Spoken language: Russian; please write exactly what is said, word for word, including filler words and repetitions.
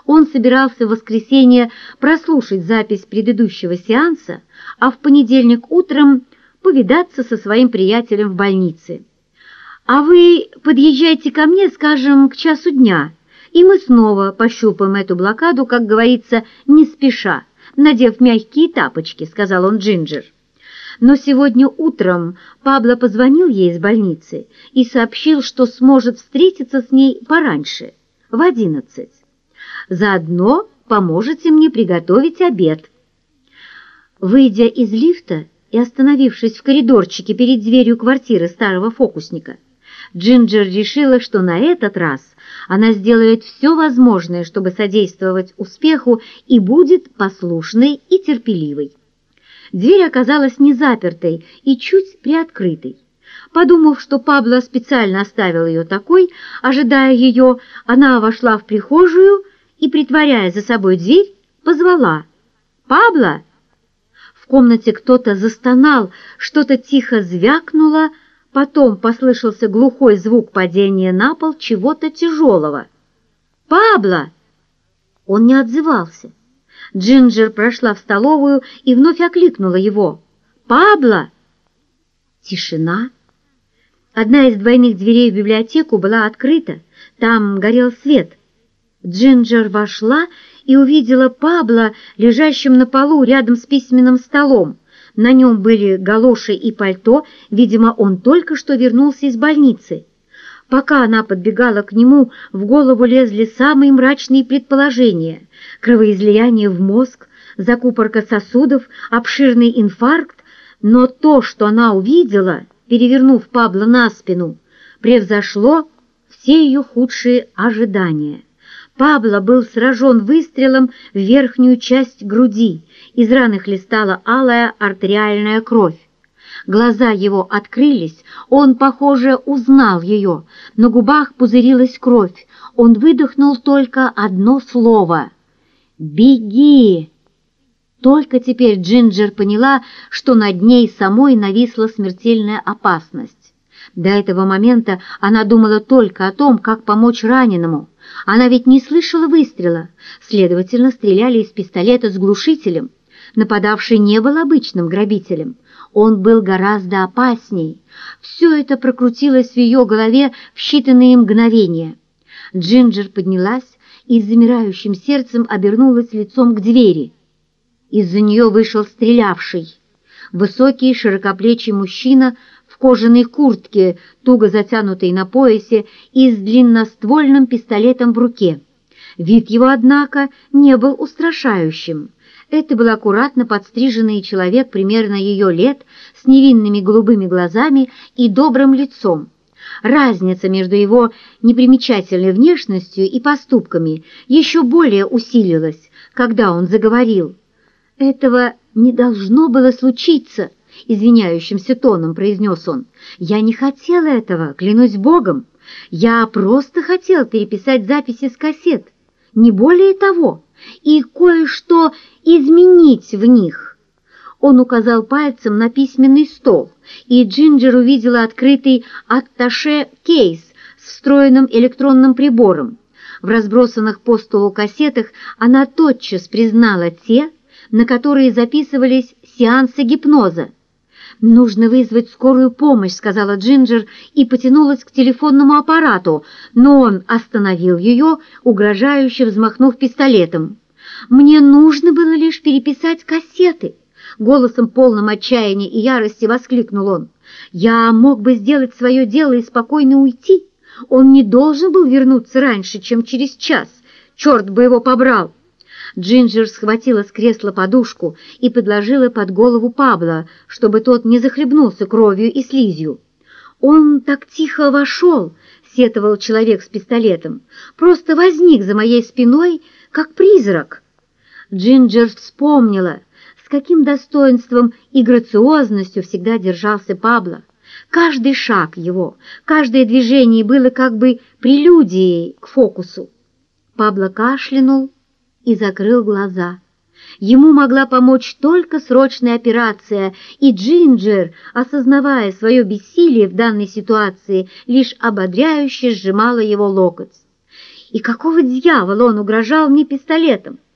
Он собирался в воскресенье прослушать запись предыдущего сеанса, а в понедельник утром повидаться со своим приятелем в больнице. «А вы подъезжайте ко мне, скажем, к часу дня, и мы снова пощупаем эту блокаду, как говорится, не спеша, надев мягкие тапочки», — сказал он Джинджер. Но сегодня утром Пабло позвонил ей из больницы и сообщил, что сможет встретиться с ней пораньше, в одиннадцать. «Заодно поможете мне приготовить обед». Выйдя из лифта и остановившись в коридорчике перед дверью квартиры старого фокусника, Джинджер решила, что на этот раз она сделает все возможное, чтобы содействовать успеху, и будет послушной и терпеливой. Дверь оказалась не запертой и чуть приоткрытой. Подумав, что Пабло специально оставил ее такой, ожидая ее, она вошла в прихожую и, притворяя за собой дверь, позвала: «Пабло!». В комнате кто-то застонал, что-то тихо звякнуло, потом послышался глухой звук падения на пол чего-то тяжелого. «Пабло!». Он не отзывался. Джинджер прошла в столовую и вновь окликнула его: «Пабло!». Тишина. Одна из двойных дверей в библиотеку была открыта, там горел свет. Джинджер вошла и увидела Пабло, лежащим на полу рядом с письменным столом. На нем были галоши и пальто, видимо, он только что вернулся из больницы. Пока она подбегала к нему, в голову лезли самые мрачные предположения: кровоизлияние в мозг, закупорка сосудов, обширный инфаркт. Но то, что она увидела, перевернув Пабло на спину, превзошло все ее худшие ожидания. Пабло был сражен выстрелом в верхнюю часть груди, из раны хлестала алая артериальная кровь. Глаза его открылись, он, похоже, узнал ее. На губах пузырилась кровь. Он выдохнул только одно слово: «Беги!». Только теперь Джинджер поняла, что над ней самой нависла смертельная опасность. До этого момента она думала только о том, как помочь раненому. Она ведь не слышала выстрела, следовательно, стреляли из пистолета с глушителем. Нападавший не был обычным грабителем. Он был гораздо опасней. Все это прокрутилось в ее голове в считанные мгновения. Джинджер поднялась и с замирающим сердцем обернулась лицом к двери. Из-за нее вышел стрелявший. Высокий, широкоплечий мужчина в кожаной куртке, туго затянутой на поясе, и с длинноствольным пистолетом в руке. Вид его, однако, не был устрашающим. Это был аккуратно подстриженный человек примерно ее лет, с невинными голубыми глазами и добрым лицом. Разница между его непримечательной внешностью и поступками еще более усилилась, когда он заговорил. «Этого не должно было случиться», — извиняющимся тоном произнес он. «Я не хотел этого, клянусь Богом. Я просто хотел переписать записи с кассет, не более того, и кое-что изменить в них». Он указал пальцем на письменный стол, и Джинджер увидела открытый атташе-кейс с встроенным электронным прибором. В разбросанных по столу кассетах она тотчас признала те, на которые записывались сеансы гипноза. «Нужно вызвать скорую помощь», — сказала Джинджер и потянулась к телефонному аппарату, но он остановил ее, угрожающе взмахнув пистолетом. «Мне нужно было лишь переписать кассеты», — голосом полным отчаяния и ярости воскликнул он. «Я мог бы сделать свое дело и спокойно уйти. Он не должен был вернуться раньше, чем через час. Черт бы его побрал!» Джинджер схватила с кресла подушку и подложила под голову Пабло, чтобы тот не захлебнулся кровью и слизью. «Он так тихо вошел», — сетовал человек с пистолетом, — «просто возник за моей спиной, как призрак». Джинджер вспомнила, с каким достоинством и грациозностью всегда держался Пабло. Каждый шаг его, каждое движение было как бы прелюдией к фокусу. Пабло кашлянул и закрыл глаза. Ему могла помочь только срочная операция, и Джинджер, осознавая свое бессилие в данной ситуации, лишь ободряюще сжимала его локоть. И какого дьявола он угрожал мне пистолетом?